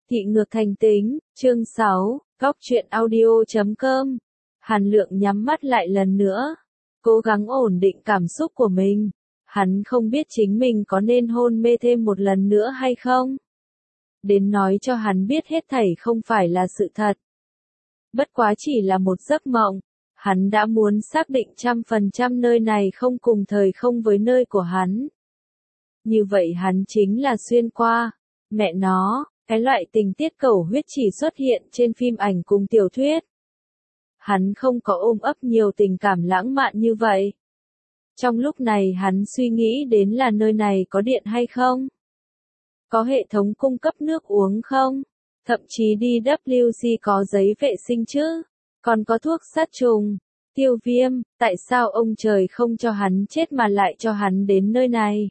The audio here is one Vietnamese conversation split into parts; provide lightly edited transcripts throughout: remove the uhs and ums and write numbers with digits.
Thị ngược thành tính, chương 6, góc truyện audio.com. Hàn Lượng nhắm mắt lại lần nữa, cố gắng ổn định cảm xúc của mình. Hắn không biết chính mình có nên hôn mê thêm một lần nữa hay không. Đến nói cho hắn biết hết thảy không phải là sự thật. Bất quá chỉ là một giấc mộng, hắn đã muốn xác định 100% nơi này không cùng thời không với nơi của hắn. Như vậy hắn chính là xuyên qua. Mẹ nó, cái loại tình tiết cầu huyết chỉ xuất hiện trên phim ảnh cùng tiểu thuyết. Hắn không có ôm ấp nhiều tình cảm lãng mạn như vậy. Trong lúc này hắn suy nghĩ đến là nơi này có điện hay không? Có hệ thống cung cấp nước uống không? Thậm chí đi WC có giấy vệ sinh chứ? Còn có thuốc sát trùng, tiêu viêm, tại sao ông trời không cho hắn chết mà lại cho hắn đến nơi này?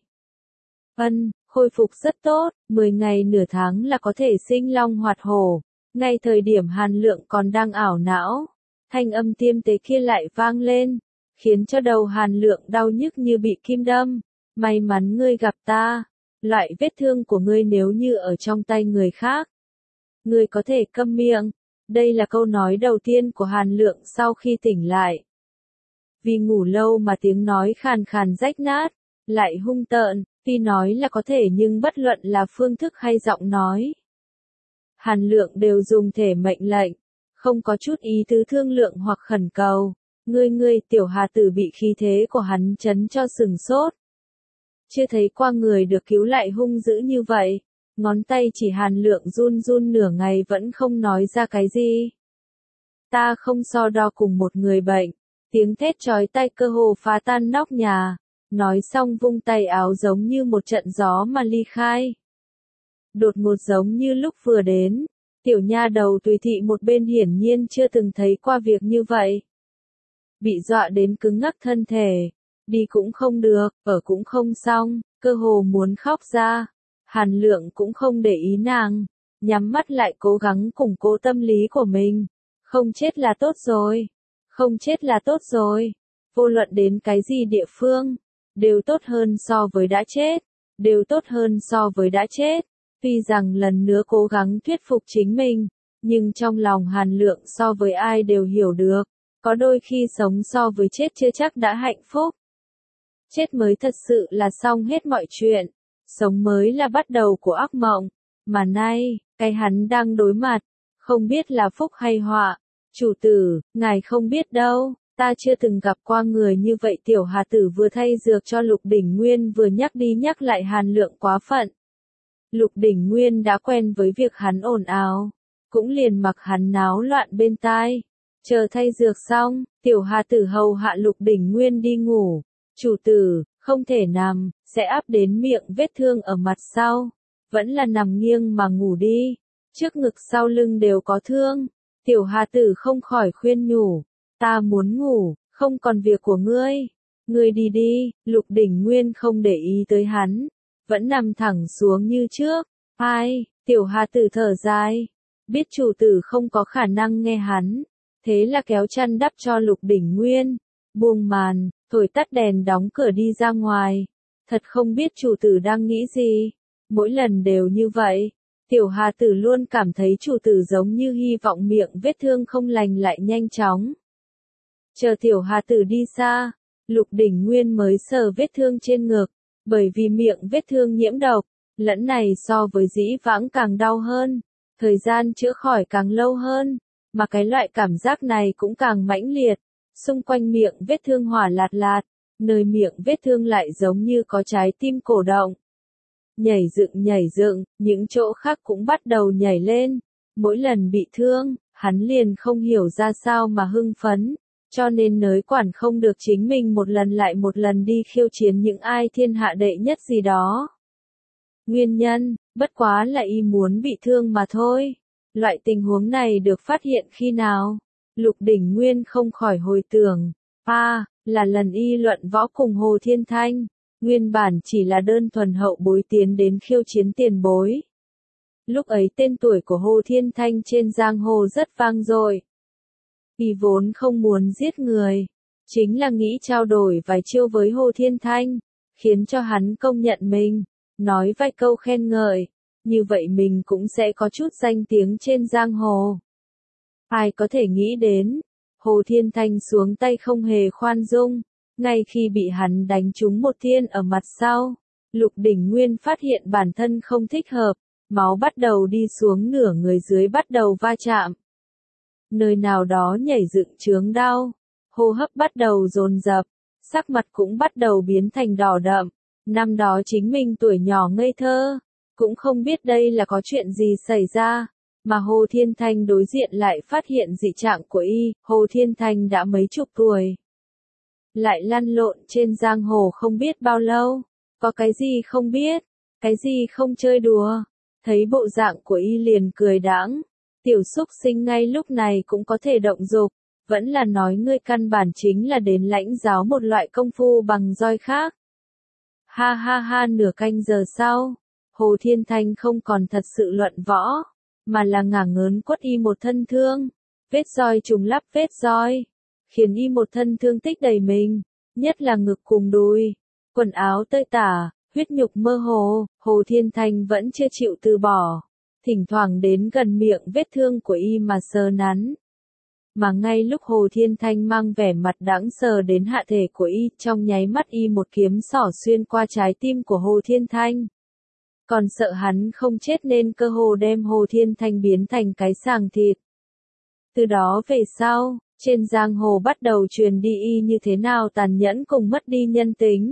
Khôi phục rất tốt, 10 ngày nửa tháng là có thể sinh long hoạt hổ. Ngay thời điểm Hàn Lượng còn đang ảo não, thanh âm tiêm tế kia lại vang lên, khiến cho đầu Hàn Lượng đau nhức như bị kim đâm. May mắn ngươi gặp ta, loại vết thương của ngươi nếu như ở trong tay người khác, ngươi có thể câm miệng. Đây là câu nói đầu tiên của Hàn Lượng sau khi tỉnh lại. Vì ngủ lâu mà tiếng nói khàn khàn rách nát, lại hung tợn. Tuy nói là có thể nhưng bất luận là phương thức hay giọng nói, Hàn Lượng đều dùng thể mệnh lệnh, không có chút ý tứ thương lượng hoặc khẩn cầu. Ngươi tiểu Hà Tử bị khí thế của hắn chấn cho sừng sốt. Chưa thấy qua người được cứu lại hung dữ như vậy, ngón tay chỉ Hàn Lượng run run nửa ngày vẫn không nói ra cái gì. Ta không so đo cùng một người bệnh, tiếng thét chói tai cơ hồ phá tan nóc nhà. Nói xong vung tay áo giống như một trận gió mà ly khai. Đột ngột giống như lúc vừa đến, tiểu nha đầu Tùy Thị một bên hiển nhiên chưa từng thấy qua việc như vậy. Bị dọa đến cứng ngắc thân thể, đi cũng không được, ở cũng không xong, cơ hồ muốn khóc ra. Hàn Lượng cũng không để ý nàng, nhắm mắt lại cố gắng củng cố tâm lý của mình. Không chết là tốt rồi, không chết là tốt rồi, vô luận đến cái gì địa phương. Đều tốt hơn so với đã chết, đều tốt hơn so với đã chết. Tuy rằng lần nữa cố gắng thuyết phục chính mình, nhưng trong lòng Hàn Lượng so với ai đều hiểu được, có đôi khi sống so với chết chưa chắc đã hạnh phúc. Chết mới thật sự là xong hết mọi chuyện, sống mới là bắt đầu của ác mộng, mà nay, cái hắn đang đối mặt, không biết là phúc hay họa. Chủ tử, ngài không biết đâu. Ta chưa từng gặp qua người như vậy. Tiểu Hà Tử vừa thay dược cho Lục Đỉnh Nguyên vừa nhắc đi nhắc lại Hàn Lượng quá phận. Lục Đỉnh Nguyên đã quen với việc hắn ồn ào, cũng liền mặc hắn náo loạn bên tai. Chờ thay dược xong, Tiểu Hà Tử hầu hạ Lục Đỉnh Nguyên đi ngủ. Chủ tử, không thể nằm, sẽ áp đến miệng vết thương ở mặt sau. Vẫn là nằm nghiêng mà ngủ đi, trước ngực sau lưng đều có thương. Tiểu Hà Tử không khỏi khuyên nhủ. Ta muốn ngủ, không còn việc của ngươi. Ngươi đi đi. Lục Đỉnh Nguyên không để ý tới hắn, vẫn nằm thẳng xuống như trước. Ai, Tiểu Hà Tử thở dài, biết chủ tử không có khả năng nghe hắn, thế là kéo chăn đắp cho Lục Đỉnh Nguyên, buông màn, thổi tắt đèn đóng cửa đi ra ngoài. Thật không biết chủ tử đang nghĩ gì, mỗi lần đều như vậy. Tiểu Hà Tử luôn cảm thấy chủ tử giống như hy vọng miệng vết thương không lành lại nhanh chóng. Chờ Tiểu Hà Tử đi xa, Lục Đỉnh Nguyên mới sờ vết thương trên ngực, bởi vì miệng vết thương nhiễm độc, lẫn này so với dĩ vãng càng đau hơn, thời gian chữa khỏi càng lâu hơn, mà cái loại cảm giác này cũng càng mãnh liệt. Xung quanh miệng vết thương hỏa lạt lạt, nơi miệng vết thương lại giống như có trái tim cổ động. Nhảy dựng, những chỗ khác cũng bắt đầu nhảy lên. Mỗi lần bị thương, hắn liền không hiểu ra sao mà hưng phấn. Cho nên nới quản không được chính mình một lần lại một lần đi khiêu chiến những ai thiên hạ đệ nhất gì đó. Nguyên nhân, bất quá là y muốn bị thương mà thôi. Loại tình huống này được phát hiện khi nào? Lục Đỉnh Nguyên không khỏi hồi tưởng. Là lần y luận võ cùng Hồ Thiên Thanh. Nguyên bản chỉ là đơn thuần hậu bối tiến đến khiêu chiến tiền bối. Lúc ấy tên tuổi của Hồ Thiên Thanh trên giang hồ rất vang dội. Y vốn không muốn giết người, chính là nghĩ trao đổi vài chiêu với Hồ Thiên Thanh, khiến cho hắn công nhận mình, nói vài câu khen ngợi. như vậy mình cũng sẽ có chút danh tiếng trên giang hồ. Ai có thể nghĩ đến, Hồ Thiên Thanh xuống tay không hề khoan dung, ngay khi bị hắn đánh trúng một thiên ở mặt sau, Lục Đỉnh Nguyên phát hiện bản thân không thích hợp, máu bắt đầu đi xuống nửa người dưới bắt đầu va chạm. Nơi nào đó nhảy dựng chướng đau, hô hấp bắt đầu dồn dập, sắc mặt cũng bắt đầu biến thành đỏ đậm. Năm đó chính mình tuổi nhỏ ngây thơ, cũng không biết đây là có chuyện gì xảy ra, mà Hồ Thiên Thanh đối diện lại phát hiện dị trạng của y. Hồ Thiên Thanh đã mấy chục tuổi, lại lăn lộn trên giang hồ không biết bao lâu, có cái gì không biết, cái gì không chơi đùa. Thấy bộ dạng của y liền cười đãng, tiểu xúc sinh ngay lúc này cũng có thể động dục, vẫn là nói ngươi căn bản chính là đến lãnh giáo một loại công phu bằng roi khác. Ha ha ha. Nửa canh giờ sau, Hồ Thiên Thanh không còn thật sự luận võ, mà là ngả ngớn quất y một thân thương, vết roi trùng lắp vết roi, khiến y một thân thương tích đầy mình, nhất là ngực cùng đùi, quần áo tơi tả, huyết nhục mơ hồ. Hồ Thiên Thanh vẫn chưa chịu từ bỏ, thỉnh thoảng đến gần miệng vết thương của y mà sờ nắn. Mà ngay lúc Hồ Thiên Thanh mang vẻ mặt đãng sờ đến hạ thể của y, trong nháy mắt y một kiếm xỏ xuyên qua trái tim của Hồ Thiên Thanh. Còn sợ hắn không chết nên cơ hồ đem Hồ Thiên Thanh biến thành cái sàng thịt. Từ đó về sau, trên giang hồ bắt đầu truyền đi y như thế nào tàn nhẫn cùng mất đi nhân tính.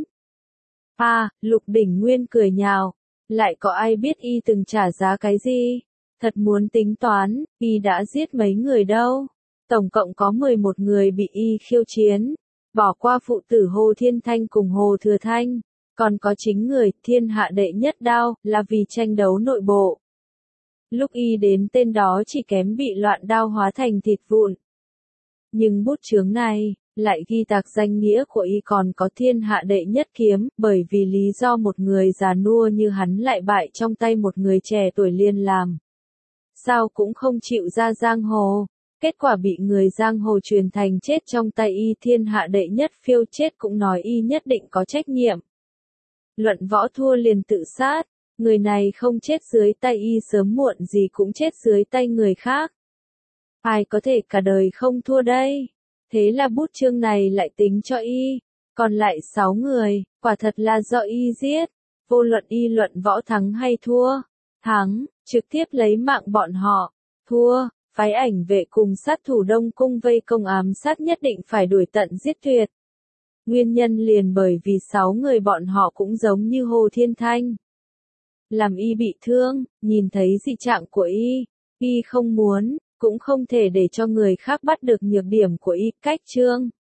Lục Đỉnh Nguyên cười nhạo, lại có ai biết y từng trả giá cái gì? Thật muốn tính toán, y đã giết mấy người đâu. Tổng cộng có 11 người bị y khiêu chiến, bỏ qua phụ tử Hồ Thiên Thanh cùng Hồ Thừa Thanh, còn có chính người thiên hạ đệ nhất đao, là vì tranh đấu nội bộ. Lúc y đến tên đó chỉ kém bị loạn đao hóa thành thịt vụn. Nhưng bút chướng này, lại ghi tạc danh nghĩa của y còn có thiên hạ đệ nhất kiếm, bởi vì lý do một người già nua như hắn lại bại trong tay một người trẻ tuổi liên làm. Sao cũng không chịu ra giang hồ. Kết quả bị người giang hồ truyền thành chết trong tay y. Thiên hạ đệ nhất phiêu chết cũng nói y nhất định có trách nhiệm. Luận võ thua liền tự sát, người này không chết dưới tay y sớm muộn gì cũng chết dưới tay người khác. Ai có thể cả đời không thua đây? Thế là bút chương này lại tính cho y, còn lại 6 người, quả thật là do y giết. Vô luận y luận võ thắng hay thua, thắng, trực tiếp lấy mạng bọn họ, thua, phái ảnh vệ cùng sát thủ Đông Cung vây công ám sát nhất định phải đuổi tận giết tuyệt. Nguyên nhân liền bởi vì 6 người bọn họ cũng giống như Hồ Thiên Thanh. Làm y bị thương, nhìn thấy dị trạng của y không muốn, cũng không thể để cho người khác bắt được nhược điểm của y. Cách chương